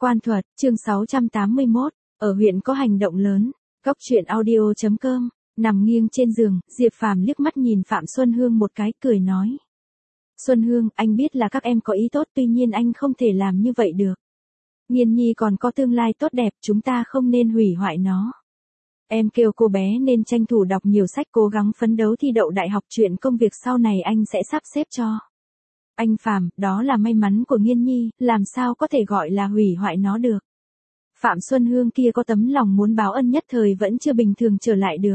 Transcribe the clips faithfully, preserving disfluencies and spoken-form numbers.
Quan Thuật, chương sáu trăm tám mươi mốt, ở huyện có hành động lớn. Góc truyện audio chấm com, nằm nghiêng trên giường, Diệp Phàm liếc mắt nhìn Phạm Xuân Hương một cái, cười nói. Xuân Hương, anh biết là các em có ý tốt, tuy nhiên anh không thể làm như vậy được. Nghiên Nhi còn có tương lai tốt đẹp, chúng ta không nên hủy hoại nó. Em kêu cô bé nên tranh thủ đọc nhiều sách, cố gắng phấn đấu thi đậu đại học, chuyện công việc sau này anh sẽ sắp xếp cho. Anh Phàm, đó là may mắn của Nghiên Nhi, làm sao có thể gọi là hủy hoại nó được. Phạm Xuân Hương kia có tấm lòng muốn báo ân nhất thời vẫn chưa bình thường trở lại được.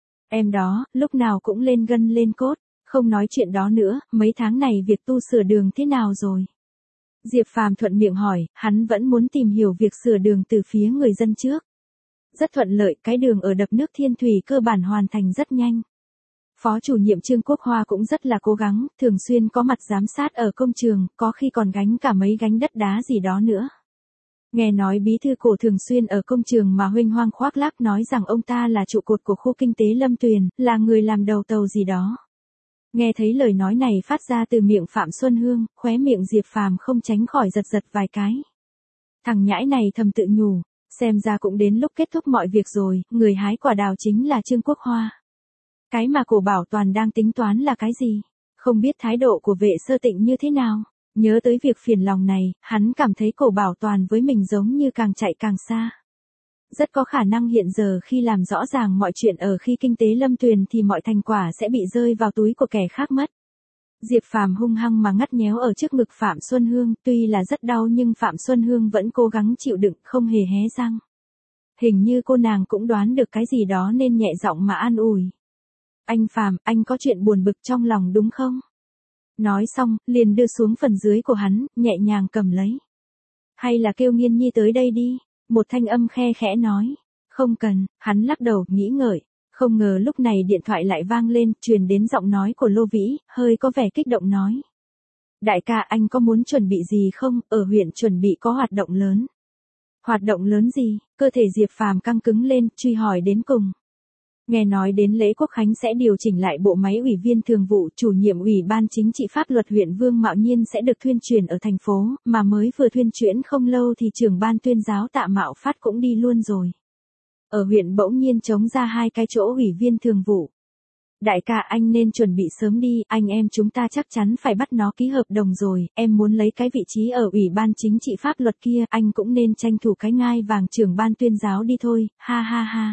Em đó, lúc nào cũng lên gân lên cốt, không nói chuyện đó nữa, mấy tháng này việc tu sửa đường thế nào rồi? Diệp Phàm thuận miệng hỏi, hắn vẫn muốn tìm hiểu việc sửa đường từ phía người dân trước. Rất thuận lợi, cái đường ở đập nước Thiên Thủy cơ bản hoàn thành rất nhanh. Phó chủ nhiệm Trương Quốc Hoa cũng rất là cố gắng, thường xuyên có mặt giám sát ở công trường, có khi còn gánh cả mấy gánh đất đá gì đó nữa. Nghe nói bí thư cổ thường xuyên ở công trường mà huênh hoang khoác lác, nói rằng ông ta là trụ cột của khu kinh tế Lâm Tuyền, là người làm đầu tàu gì đó. Nghe thấy lời nói này phát ra từ miệng Phạm Xuân Hương, khóe miệng Diệp Phàm không tránh khỏi giật giật vài cái. Thằng nhãi này thầm tự nhủ, xem ra cũng đến lúc kết thúc mọi việc rồi, người hái quả đào chính là Trương Quốc Hoa. Cái mà Cổ Bảo Toàn đang tính toán là cái gì? Không biết thái độ của Vệ Sơ Tịnh như thế nào? Nhớ tới việc phiền lòng này, hắn cảm thấy Cổ Bảo Toàn với mình giống như càng chạy càng xa. Rất có khả năng hiện giờ khi làm rõ ràng mọi chuyện ở khi kinh tế Lâm Tuyền thì mọi thành quả sẽ bị rơi vào túi của kẻ khác mất. Diệp Phàm hung hăng mà ngắt nhéo ở trước ngực Phạm Xuân Hương, tuy là rất đau nhưng Phạm Xuân Hương vẫn cố gắng chịu đựng, không hề hé răng. Hình như cô nàng cũng đoán được cái gì đó nên nhẹ giọng mà an ủi. Anh Phàm, anh có chuyện buồn bực trong lòng đúng không? Nói xong, liền đưa xuống phần dưới của hắn, nhẹ nhàng cầm lấy. Hay là kêu Nghiên Nhi tới đây đi, một thanh âm khe khẽ nói. Không cần, hắn lắc đầu, nghĩ ngợi. Không ngờ lúc này điện thoại lại vang lên, truyền đến giọng nói của Lô Vĩ, hơi có vẻ kích động nói. Đại ca, anh có muốn chuẩn bị gì không, ở huyện chuẩn bị có hoạt động lớn. Hoạt động lớn gì? Cơ thể Diệp Phàm căng cứng lên, truy hỏi đến cùng. Nghe nói đến lễ Quốc Khánh sẽ điều chỉnh lại bộ máy, ủy viên thường vụ, chủ nhiệm ủy ban chính trị pháp luật huyện Vương Mạo Nhiên sẽ được thuyên truyền ở thành phố, mà mới vừa thuyên chuyển không lâu thì trưởng ban tuyên giáo Tạ Mạo Phát cũng đi luôn rồi. Ở huyện bỗng nhiên trống ra hai cái chỗ ủy viên thường vụ. Đại ca, anh nên chuẩn bị sớm đi, anh em chúng ta chắc chắn phải bắt nó ký hợp đồng rồi, em muốn lấy cái vị trí ở ủy ban chính trị pháp luật kia, anh cũng nên tranh thủ cái ngai vàng trưởng ban tuyên giáo đi thôi, ha ha ha.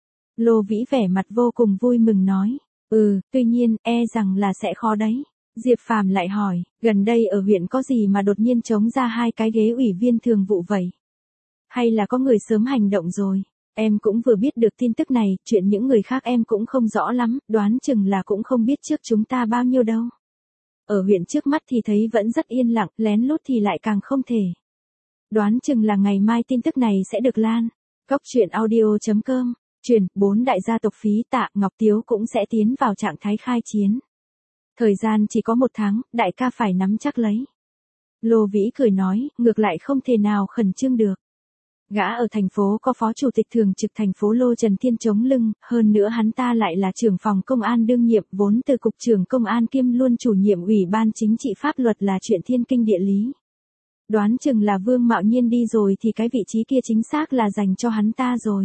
Lô Vĩ vẻ mặt vô cùng vui mừng nói, ừ, tuy nhiên, e rằng là sẽ khó đấy. Diệp Phàm lại hỏi, gần đây ở huyện có gì mà đột nhiên trống ra hai cái ghế ủy viên thường vụ vậy? Hay là có người sớm hành động rồi? Em cũng vừa biết được tin tức này, chuyện những người khác em cũng không rõ lắm, đoán chừng là cũng không biết trước chúng ta bao nhiêu đâu. Ở huyện trước mắt thì thấy vẫn rất yên lặng, lén lút thì lại càng không thể. Đoán chừng là ngày mai tin tức này sẽ được lan. Góc truyện audio chấm com, truyền, bốn đại gia tộc Phí Tạ, Ngọc Tiếu cũng sẽ tiến vào trạng thái khai chiến. Thời gian chỉ có một tháng, đại ca phải nắm chắc lấy. Lô Vĩ cười nói, ngược lại không thể nào khẩn trương được. Gã ở thành phố có phó chủ tịch thường trực thành phố Lô Trần Thiên chống lưng, hơn nữa hắn ta lại là trưởng phòng công an đương nhiệm, vốn từ cục trưởng công an kiêm luôn chủ nhiệm ủy ban chính trị pháp luật là chuyện thiên kinh địa lý. Đoán chừng là Vương Mạo Nhiên đi rồi thì cái vị trí kia chính xác là dành cho hắn ta rồi.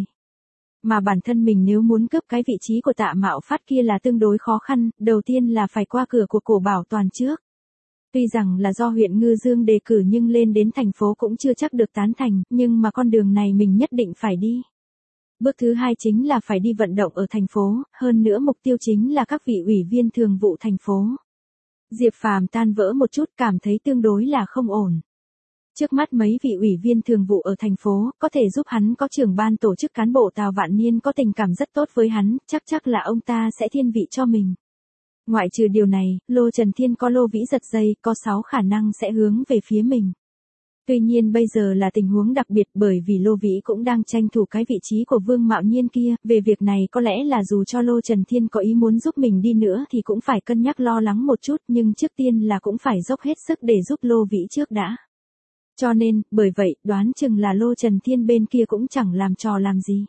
Mà bản thân mình nếu muốn cướp cái vị trí của Tạ Mạo Phát kia là tương đối khó khăn, đầu tiên là phải qua cửa của Cổ Bảo Toàn trước. Tuy rằng là do huyện Ngư Dương đề cử nhưng lên đến thành phố cũng chưa chắc được tán thành, nhưng mà con đường này mình nhất định phải đi. Bước thứ hai chính là phải đi vận động ở thành phố, hơn nữa mục tiêu chính là các vị ủy viên thường vụ thành phố. Diệp Phàm tan vỡ một chút, cảm thấy tương đối là không ổn. Trước mắt mấy vị ủy viên thường vụ ở thành phố, có thể giúp hắn có trưởng ban tổ chức cán bộ Tào Vạn Niên có tình cảm rất tốt với hắn, chắc chắc là ông ta sẽ thiên vị cho mình. Ngoại trừ điều này, Lô Trần Thiên có Lô Vĩ giật dây, có sáu khả năng sẽ hướng về phía mình. Tuy nhiên bây giờ là tình huống đặc biệt bởi vì Lô Vĩ cũng đang tranh thủ cái vị trí của Vương Mạo Nhiên kia, về việc này có lẽ là dù cho Lô Trần Thiên có ý muốn giúp mình đi nữa thì cũng phải cân nhắc lo lắng một chút, nhưng trước tiên là cũng phải dốc hết sức để giúp Lô Vĩ trước đã. Cho nên, bởi vậy, đoán chừng là Lô Trần Thiên bên kia cũng chẳng làm trò làm gì.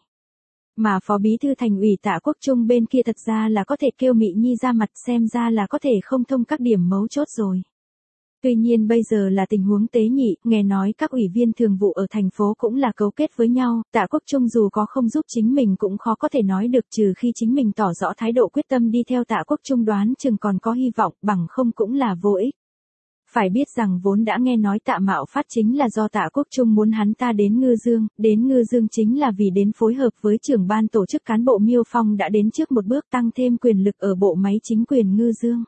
Mà phó bí thư thành ủy Tạ Quốc Trung bên kia thật ra là có thể kêu Mị Nhi ra mặt, xem ra là có thể không thông các điểm mấu chốt rồi. Tuy nhiên bây giờ là tình huống tế nhị, nghe nói các ủy viên thường vụ ở thành phố cũng là cấu kết với nhau, Tạ Quốc Trung dù có không giúp chính mình cũng khó có thể nói được, trừ khi chính mình tỏ rõ thái độ quyết tâm đi theo Tạ Quốc Trung, đoán chừng còn có hy vọng, bằng không cũng là vô ích. Phải biết rằng vốn đã nghe nói Tạ Mạo Phát chính là do Tạ Quốc Trung muốn hắn ta đến Ngư Dương, đến Ngư Dương chính là vì đến phối hợp với trưởng ban tổ chức cán bộ Miêu Phong đã đến trước một bước tăng thêm quyền lực ở bộ máy chính quyền Ngư Dương.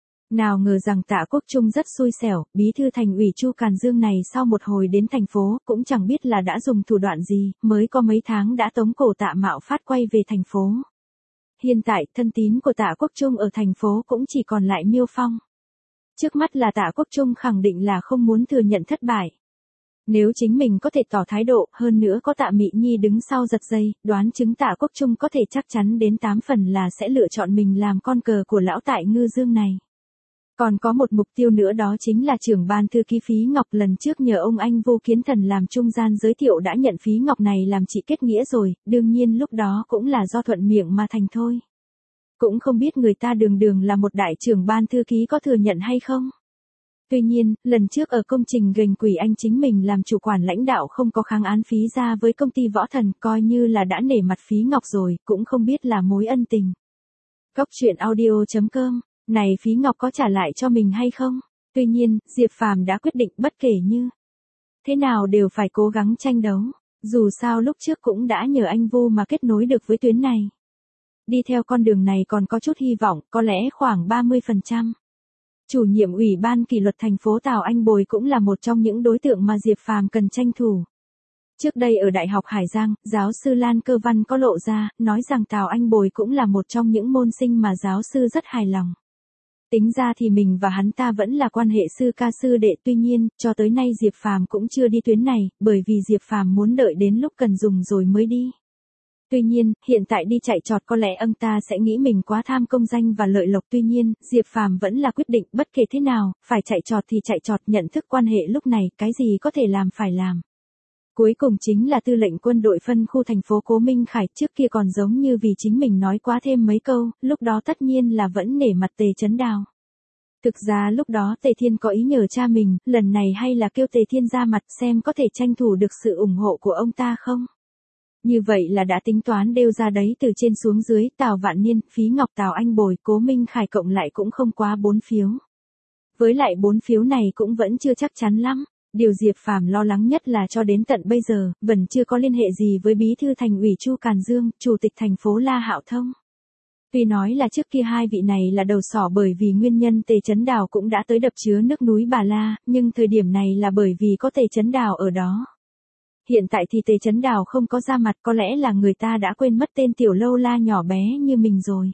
Nào ngờ rằng Tạ Quốc Trung rất xui xẻo, bí thư thành ủy Chu Càn Dương này sau một hồi đến thành phố cũng chẳng biết là đã dùng thủ đoạn gì, mới có mấy tháng đã tống cổ Tạ Mạo Phát quay về thành phố. Hiện tại thân tín của Tạ Quốc Trung ở thành phố cũng chỉ còn lại Miêu Phong. Trước mắt là Tạ Quốc Trung khẳng định là không muốn thừa nhận thất bại. Nếu chính mình có thể tỏ thái độ, hơn nữa có Tạ Mị Nhi đứng sau giật dây, đoán chứng Tạ Quốc Trung có thể chắc chắn đến tám phần là sẽ lựa chọn mình làm con cờ của lão tại Ngư Dương này. Còn có một mục tiêu nữa, đó chính là trưởng ban thư ký Phí Ngọc, lần trước nhờ ông anh Vô Kiến Thần làm trung gian giới thiệu đã nhận Phí Ngọc này làm chị kết nghĩa rồi, đương nhiên lúc đó cũng là do thuận miệng mà thành thôi. Cũng không biết người ta đường đường là một đại trưởng ban thư ký có thừa nhận hay không. Tuy nhiên, lần trước ở công trình gành quỷ anh chính mình làm chủ quản lãnh đạo không có kháng án Phí ra với công ty Võ Thần, coi như là đã nể mặt Phí Ngọc rồi, cũng không biết là mối ân tình. Cóc truyện audio chấm com, này Phí Ngọc có trả lại cho mình hay không? Tuy nhiên, Diệp Phàm đã quyết định bất kể như thế nào đều phải cố gắng tranh đấu, dù sao lúc trước cũng đã nhờ anh Vu mà kết nối được với tuyến này. Đi theo con đường này còn có chút hy vọng, có lẽ khoảng ba mươi phần trăm. Chủ nhiệm ủy ban kỷ luật thành phố Tào Anh Bồi cũng là một trong những đối tượng mà Diệp Phàm cần tranh thủ. Trước đây ở Đại học Hải Giang, giáo sư Lan Cơ Văn có lộ ra, nói rằng Tào Anh Bồi cũng là một trong những môn sinh mà giáo sư rất hài lòng. Tính ra thì mình và hắn ta vẫn là quan hệ sư ca sư đệ, tuy nhiên, cho tới nay Diệp Phàm cũng chưa đi tuyến này, bởi vì Diệp Phàm muốn đợi đến lúc cần dùng rồi mới đi. Tuy nhiên, hiện tại đi chạy trọt có lẽ ông ta sẽ nghĩ mình quá tham công danh và lợi lộc, tuy nhiên, Diệp Phàm vẫn là quyết định bất kể thế nào, phải chạy trọt thì chạy trọt, nhận thức quan hệ lúc này, cái gì có thể làm phải làm. Cuối cùng chính là tư lệnh quân đội phân khu thành phố Cố Minh Khải, trước kia còn giống như vì chính mình nói quá thêm mấy câu, lúc đó tất nhiên là vẫn nể mặt Tề Chấn Đào. Thực ra lúc đó Tề Thiên có ý nhờ cha mình, lần này hay là kêu Tề Thiên ra mặt xem có thể tranh thủ được sự ủng hộ của ông ta không. Như vậy là đã tính toán đều ra đấy, từ trên xuống dưới, Tào Vạn Niên, Phí Ngọc, Tào Anh Bồi, Cố Minh Khải cộng lại cũng không quá bốn phiếu. Với lại bốn phiếu này cũng vẫn chưa chắc chắn lắm. Điều Diệp Phàm lo lắng nhất là cho đến tận bây giờ, vẫn chưa có liên hệ gì với bí thư thành ủy Chu Càn Dương, chủ tịch thành phố La Hạo Thông. Tuy nói là trước kia hai vị này là đầu sỏ bởi vì nguyên nhân Tề Chấn Đào cũng đã tới đập chứa nước núi Bà La, nhưng thời điểm này là bởi vì có Tề Chấn Đào ở đó. Hiện tại thì Tề Chấn Đào không có ra mặt, có lẽ là người ta đã quên mất tên tiểu lâu la nhỏ bé như mình rồi.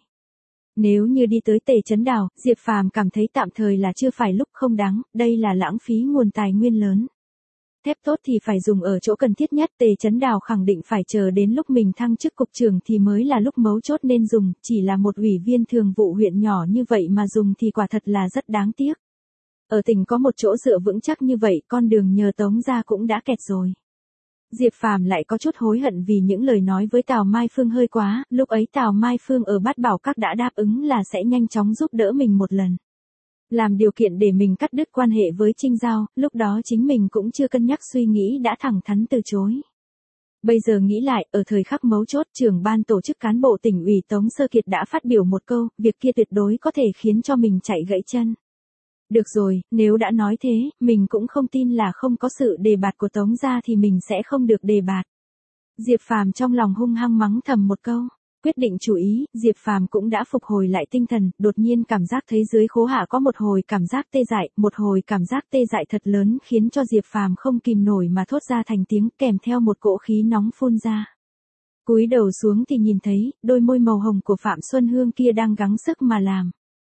Nếu như đi tới Tề Chấn Đào, Diệp Phàm cảm thấy tạm thời là chưa phải lúc, không đáng, đây là lãng phí nguồn tài nguyên lớn. Thép tốt thì phải dùng ở chỗ cần thiết nhất, Tề Chấn Đào khẳng định phải chờ đến lúc mình thăng chức cục trưởng thì mới là lúc mấu chốt nên dùng, chỉ là một ủy viên thường vụ huyện nhỏ như vậy mà dùng thì quả thật là rất đáng tiếc. Ở tỉnh có một chỗ dựa vững chắc như vậy, con đường nhờ Tống ra cũng đã kẹt rồi. Diệp Phàm lại có chút hối hận vì những lời nói với Tào Mai Phương hơi quá, lúc ấy Tào Mai Phương ở Bát Bảo Các đã đáp ứng là sẽ nhanh chóng giúp đỡ mình một lần. Làm điều kiện để mình cắt đứt quan hệ với Trinh Giao, lúc đó chính mình cũng chưa cân nhắc suy nghĩ đã thẳng thắn từ chối. Bây giờ nghĩ lại, ở thời khắc mấu chốt, trưởng ban tổ chức cán bộ tỉnh ủy Tống Sơ Kiệt đã phát biểu một câu, việc kia tuyệt đối có thể khiến cho mình chạy gãy chân. Được rồi, nếu đã nói thế, mình cũng không tin là không có sự đề bạt của Tống gia thì mình sẽ không được đề bạt. Diệp Phàm trong lòng hung hăng mắng thầm một câu. Quyết định chủ ý, Diệp Phàm cũng đã phục hồi lại tinh thần, đột nhiên cảm giác thấy dưới khố hạ có một hồi cảm giác tê dại, một hồi cảm giác tê dại thật lớn khiến cho Diệp Phàm không kìm nổi mà thốt ra thành tiếng, kèm theo một cỗ khí nóng phun ra. Cúi đầu xuống thì nhìn thấy, đôi môi màu hồng của Phạm Xuân Hương kia đang gắng sức mà làm.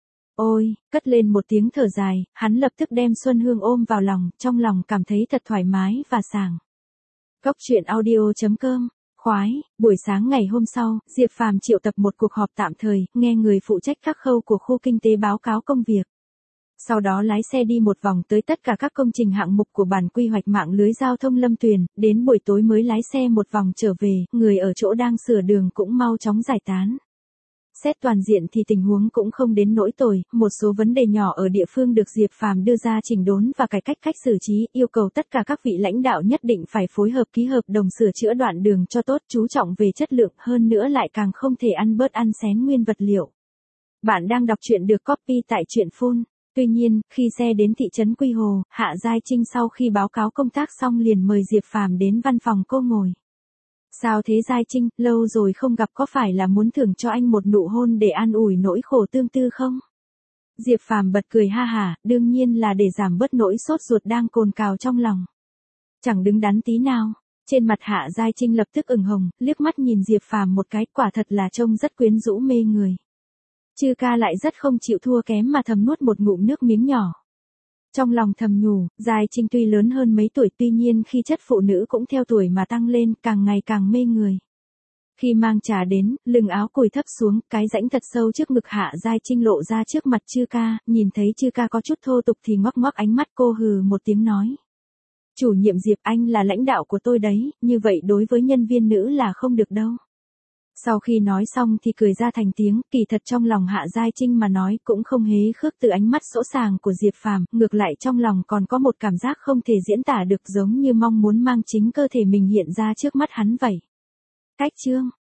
Ôi, cất lên một tiếng thở dài, hắn lập tức đem Xuân Hương ôm vào lòng, trong lòng cảm thấy thật thoải mái và sảng. Cóc truyện audio chấm com. Khoái, buổi sáng ngày hôm sau, Diệp Phàm triệu tập một cuộc họp tạm thời, nghe người phụ trách các khâu của khu kinh tế báo cáo công việc. Sau đó lái xe đi một vòng tới tất cả các công trình hạng mục của bản quy hoạch mạng lưới giao thông Lâm Tuyền, đến buổi tối mới lái xe một vòng trở về, người ở chỗ đang sửa đường cũng mau chóng giải tán. Xét toàn diện thì tình huống cũng không đến nỗi tồi, một số vấn đề nhỏ ở địa phương được Diệp Phàm đưa ra chỉnh đốn và cải cách cách xử trí, yêu cầu tất cả các vị lãnh đạo nhất định phải phối hợp ký hợp đồng sửa chữa đoạn đường cho tốt, chú trọng về chất lượng, hơn nữa lại càng không thể ăn bớt ăn xén nguyên vật liệu. Bạn đang đọc truyện được copy tại truyện phun. Tuy nhiên, khi xe đến thị trấn Quy Hồ, Hạ Giai Trinh sau khi báo cáo công tác xong liền mời Diệp Phàm đến văn phòng cô ngồi. Sao thế Giai Trinh, lâu rồi không gặp, có phải là muốn thưởng cho anh một nụ hôn để an ủi nỗi khổ tương tư không? Diệp Phàm bật cười ha hả, đương nhiên là để giảm bớt nỗi sốt ruột đang cồn cào trong lòng. Chẳng đứng đắn tí nào. Trên mặt Hạ Giai Trinh lập tức ửng hồng, liếc mắt nhìn Diệp Phàm một cái, quả thật là trông rất quyến rũ mê người. Chư ca lại rất không chịu thua kém mà thầm nuốt một ngụm nước miếng nhỏ. Trong lòng thầm nhủ, Giai Trinh tuy lớn hơn mấy tuổi, tuy nhiên khi chất phụ nữ cũng theo tuổi mà tăng lên, càng ngày càng mê người. Khi mang trà đến, lưng áo cùi thấp xuống, cái rãnh thật sâu trước ngực Hạ Giai Trinh lộ ra trước mặt Chư ca, nhìn thấy Chư ca có chút thô tục thì ngoắc ngoắc ánh mắt, cô hừ một tiếng nói. Chủ nhiệm Diệp, anh là lãnh đạo của tôi đấy, như vậy đối với nhân viên nữ là không được đâu. Sau khi nói xong thì cười ra thành tiếng, kỳ thật trong lòng Hạ Giai Trinh mà nói cũng không hề khước từ ánh mắt sỗ sàng của Diệp Phàm, ngược lại trong lòng còn có một cảm giác không thể diễn tả được, giống như mong muốn mang chính cơ thể mình hiện ra trước mắt hắn vậy. Cách chương